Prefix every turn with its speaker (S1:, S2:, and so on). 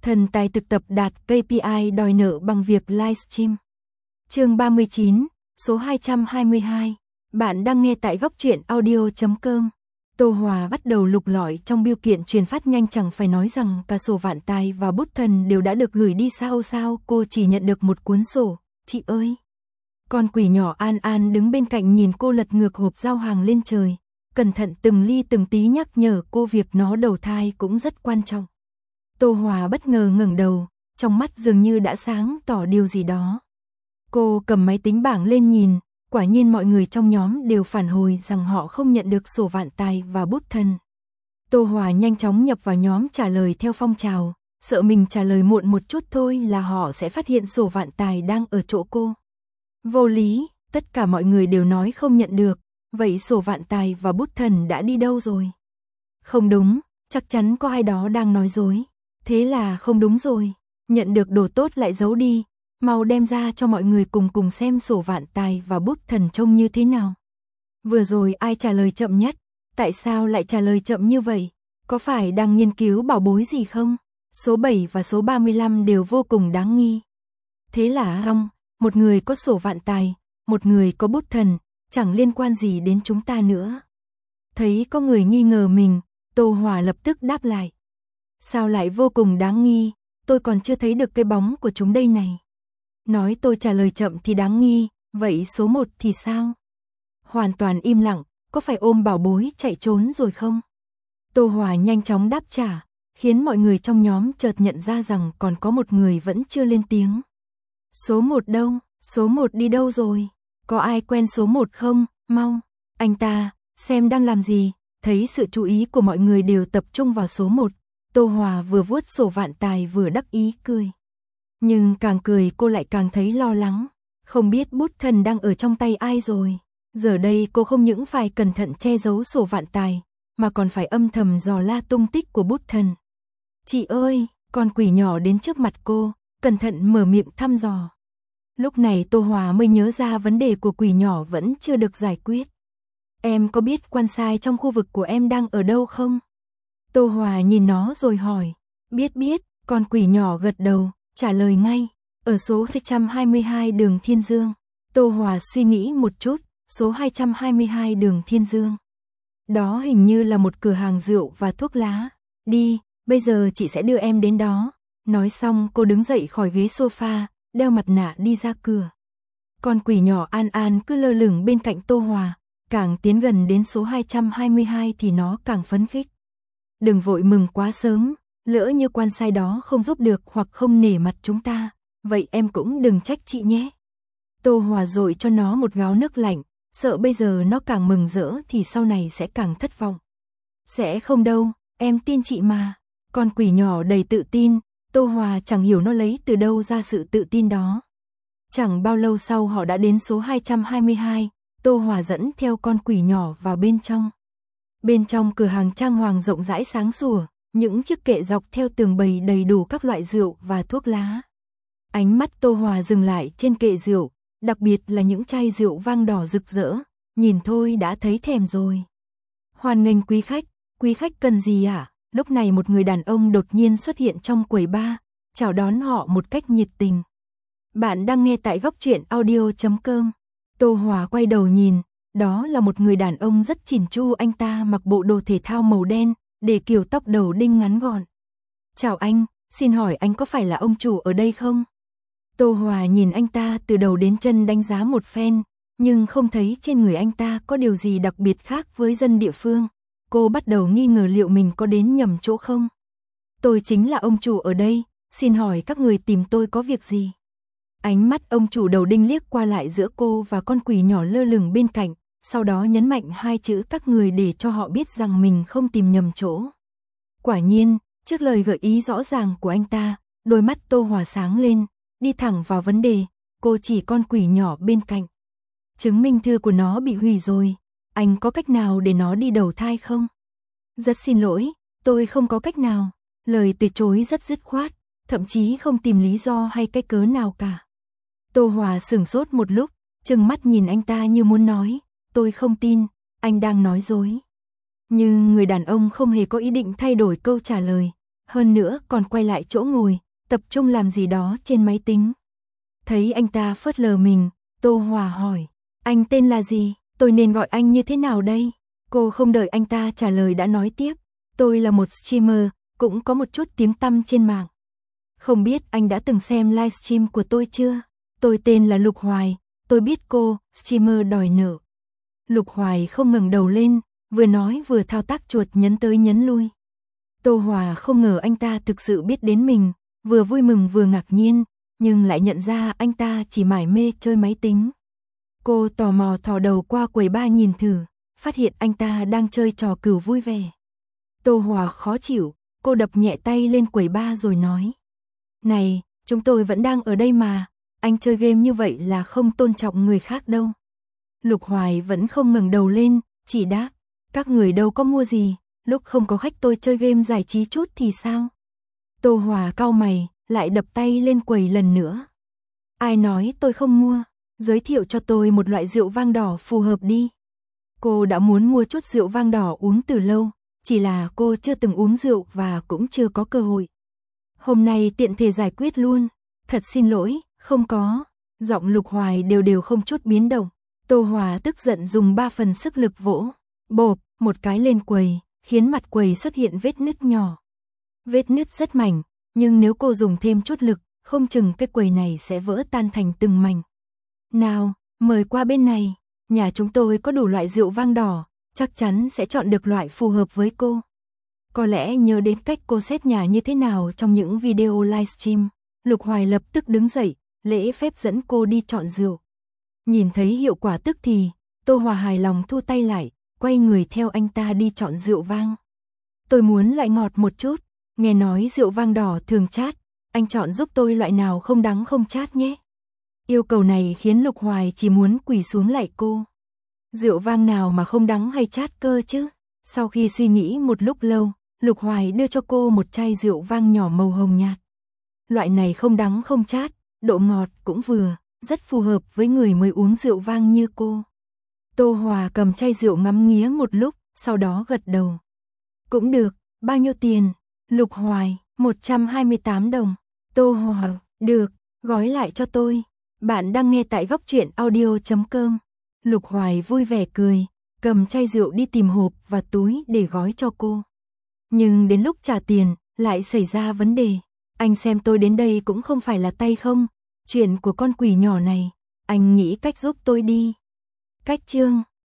S1: Thần tài thực tập đạt KPI đòi nợ bằng việc livestream. Chương 39, số 222. Bạn đang nghe tại góc truyện audio.com. Tô Hòa bắt đầu lục lọi trong bưu kiện truyền phát nhanh, chẳng phải nói rằng cả sổ vạn tài và bút thần đều đã được gửi đi sao, cô chỉ nhận được một cuốn sổ. Chị ơi! Con quỷ nhỏ An An đứng bên cạnh nhìn cô lật ngược hộp giao hàng lên trời, cẩn thận từng ly từng tí nhắc nhở cô việc nó đầu thai cũng rất quan trọng. Tô Hòa bất ngờ ngẩng đầu, trong mắt dường như đã sáng tỏ điều gì đó. Cô cầm máy tính bảng lên nhìn, quả nhiên mọi người trong nhóm đều phản hồi rằng họ không nhận được sổ vạn tài và bút thần. Tô Hòa nhanh chóng nhập vào nhóm trả lời theo phong trào, sợ mình trả lời muộn một chút thôi là họ sẽ phát hiện sổ vạn tài đang ở chỗ cô. Vô lý, tất cả mọi người đều nói không nhận được, vậy sổ vạn tài và bút thần đã đi đâu rồi? Không đúng, chắc chắn có ai đó đang nói dối. Thế là không đúng rồi, nhận được đồ tốt lại giấu đi, mau đem ra cho mọi người cùng xem sổ vạn tài và bút thần trông như thế nào. Vừa rồi ai trả lời chậm nhất? Tại sao lại trả lời chậm như vậy? Có phải đang nghiên cứu bảo bối gì không? Số 7 và số 35 đều vô cùng đáng nghi. Thế là một người có sổ vạn tài, một người có bút thần, chẳng liên quan gì đến chúng ta nữa. Thấy có người nghi ngờ mình, Tô Hòa lập tức đáp lại. Sao lại vô cùng đáng nghi, tôi còn chưa thấy được cái bóng của chúng đây này. Nói tôi trả lời chậm thì đáng nghi, vậy số 1 thì sao? Hoàn toàn im lặng, có phải ôm bảo bối chạy trốn rồi không? Tô Hòa nhanh chóng đáp trả, khiến mọi người trong nhóm chợt nhận ra rằng còn có một người vẫn chưa lên tiếng. Số 1 đâu? Số 1 đi đâu rồi? Có ai quen số 1 không? Mau, anh ta, xem đang làm gì? Thấy sự chú ý của mọi người đều tập trung vào số 1. Tô Hòa vừa vuốt sổ vạn tài vừa đắc ý cười. Nhưng càng cười cô lại càng thấy lo lắng. Không biết bút thần đang ở trong tay ai rồi. Giờ đây cô không những phải cẩn thận che giấu sổ vạn tài, mà còn phải âm thầm dò la tung tích của bút thần. Chị ơi, con quỷ nhỏ đến trước mặt cô, cẩn thận mở miệng thăm dò. Lúc này Tô Hòa mới nhớ ra vấn đề của quỷ nhỏ vẫn chưa được giải quyết. Em có biết quan sai trong khu vực của em đang ở đâu không? Tô Hòa nhìn nó rồi hỏi. Biết, con quỷ nhỏ gật đầu, trả lời ngay. Ở số 222 đường Thiên Dương. Tô Hòa suy nghĩ một chút, số 222 đường Thiên Dương. Đó hình như là một cửa hàng rượu và thuốc lá. Đi, bây giờ chị sẽ đưa em đến đó. Nói xong cô đứng dậy khỏi ghế sofa, đeo mặt nạ đi ra cửa. Con quỷ nhỏ An An cứ lơ lửng bên cạnh Tô Hòa, càng tiến gần đến số 222 thì nó càng phấn khích. Đừng vội mừng quá sớm, lỡ như quan sai đó không giúp được hoặc không nể mặt chúng ta, vậy em cũng đừng trách chị nhé. Tô Hòa dội cho nó một gáo nước lạnh, sợ bây giờ nó càng mừng rỡ thì sau này sẽ càng thất vọng. Sẽ không đâu, em tin chị mà. Con quỷ nhỏ đầy tự tin, Tô Hòa chẳng hiểu nó lấy từ đâu ra sự tự tin đó. Chẳng bao lâu sau họ đã đến số 222, Tô Hòa dẫn theo con quỷ nhỏ vào bên trong. Bên trong cửa hàng trang hoàng rộng rãi sáng sủa, những chiếc kệ dọc theo tường bày đầy đủ các loại rượu và thuốc lá. Ánh mắt Tô Hòa dừng lại trên kệ rượu, đặc biệt là những chai rượu vang đỏ rực rỡ, nhìn thôi đã thấy thèm rồi. Hoan nghênh quý khách cần gì ạ? Lúc này một người đàn ông đột nhiên xuất hiện trong quầy bar, chào đón họ một cách nhiệt tình. Bạn đang nghe tại góc truyện audio.com. Tô Hòa quay đầu nhìn, đó là một người đàn ông rất chỉn chu, anh ta mặc bộ đồ thể thao màu đen, để kiểu tóc đầu đinh ngắn gọn. Chào anh, xin hỏi anh có phải là ông chủ ở đây không? Tô Hòa nhìn anh ta từ đầu đến chân đánh giá một phen, nhưng không thấy trên người anh ta có điều gì đặc biệt khác với dân địa phương. Cô bắt đầu nghi ngờ liệu mình có đến nhầm chỗ không. Tôi chính là ông chủ ở đây, xin hỏi các người tìm tôi có việc gì? Ánh mắt ông chủ đầu đinh liếc qua lại giữa cô và con quỷ nhỏ lơ lửng bên cạnh, sau đó nhấn mạnh hai chữ các người để cho họ biết rằng mình không tìm nhầm chỗ. Quả nhiên, trước lời gợi ý rõ ràng của anh ta, đôi mắt Tô Hòa sáng lên, đi thẳng vào vấn đề, cô chỉ con quỷ nhỏ bên cạnh. Chứng minh thư của nó bị hủy rồi, anh có cách nào để nó đi đầu thai không? Rất xin lỗi, tôi không có cách nào. Lời từ chối rất dứt khoát, thậm chí không tìm lý do hay cái cớ nào cả. Tô Hòa sửng sốt một lúc, trừng mắt nhìn anh ta như muốn nói, tôi không tin, anh đang nói dối. Nhưng người đàn ông không hề có ý định thay đổi câu trả lời, Hơn nữa còn quay lại chỗ ngồi, tập trung làm gì đó trên máy tính. Thấy anh ta phớt lờ mình, Tô Hòa hỏi, anh tên là gì, tôi nên gọi anh như thế nào đây? Cô không đợi anh ta trả lời đã nói tiếp, tôi là một streamer, cũng có một chút tiếng tăm trên mạng. Không biết anh đã từng xem livestream của tôi chưa? Tôi tên là Lục Hoài, tôi biết cô, streamer đòi nợ. Lục Hoài không ngẩng đầu lên, vừa nói vừa thao tác chuột nhấn tới nhấn lui. Tô Hòa không ngờ anh ta thực sự biết đến mình, vừa vui mừng vừa ngạc nhiên, nhưng lại nhận ra anh ta chỉ mải mê chơi máy tính. Cô tò mò thò đầu qua quầy bar nhìn thử, phát hiện anh ta đang chơi trò cừu vui vẻ. Tô Hòa khó chịu, cô đập nhẹ tay lên quầy bar rồi nói. Này, chúng tôi vẫn đang ở đây mà, anh chơi game như vậy là không tôn trọng người khác đâu. Lục Hoài vẫn không ngẩng đầu lên, chỉ đáp, các người đâu có mua gì, lúc không có khách tôi chơi game giải trí chút thì sao? Tô Hòa cau mày, lại đập tay lên quầy lần nữa. Ai nói tôi không mua, giới thiệu cho tôi một loại rượu vang đỏ phù hợp đi. Cô đã muốn mua chút rượu vang đỏ uống từ lâu, chỉ là cô chưa từng uống rượu và cũng chưa có cơ hội. Hôm nay tiện thể giải quyết luôn, thật xin lỗi, không có. Giọng Lục Hoài đều không chút biến động. Tô Hòa tức giận dùng 3 phần sức lực vỗ, bộp, một cái lên quầy, khiến mặt quầy xuất hiện vết nứt nhỏ. Vết nứt rất mảnh, nhưng nếu cô dùng thêm chút lực, không chừng cái quầy này sẽ vỡ tan thành từng mảnh. Nào, mời qua bên này, nhà chúng tôi có đủ loại rượu vang đỏ, chắc chắn sẽ chọn được loại phù hợp với cô. Có lẽ nhớ đến cách cô xét nhà như thế nào trong những video livestream, Lục Hoài lập tức đứng dậy, lễ phép dẫn cô đi chọn rượu. Nhìn thấy hiệu quả tức thì, Tô Hòa hài lòng thu tay lại, quay người theo anh ta đi chọn rượu vang. Tôi muốn loại ngọt một chút, nghe nói rượu vang đỏ thường chát, anh chọn giúp tôi loại nào không đắng không chát nhé. Yêu cầu này khiến Lục Hoài chỉ muốn quỳ xuống lạy cô. Rượu vang nào mà không đắng hay chát cơ chứ? Sau khi suy nghĩ một lúc lâu, Lục Hoài đưa cho cô một chai rượu vang nhỏ màu hồng nhạt. Loại này không đắng không chát, độ ngọt cũng vừa, rất phù hợp với người mới uống rượu vang như cô. Tô Hòa cầm chai rượu ngắm nghía một lúc, sau đó gật đầu. Cũng được, bao nhiêu tiền? Lục Hoài, 128 đồng. Tô Hòa, được, gói lại cho tôi. Bạn đang nghe tại góc truyện audio.com. Lục Hoài vui vẻ cười, cầm chai rượu đi tìm hộp và túi để gói cho cô. Nhưng đến lúc trả tiền, lại xảy ra vấn đề. Anh xem tôi đến đây cũng không phải là tay không. Chuyện của con quỷ nhỏ này, anh nghĩ cách giúp tôi đi. Cách chương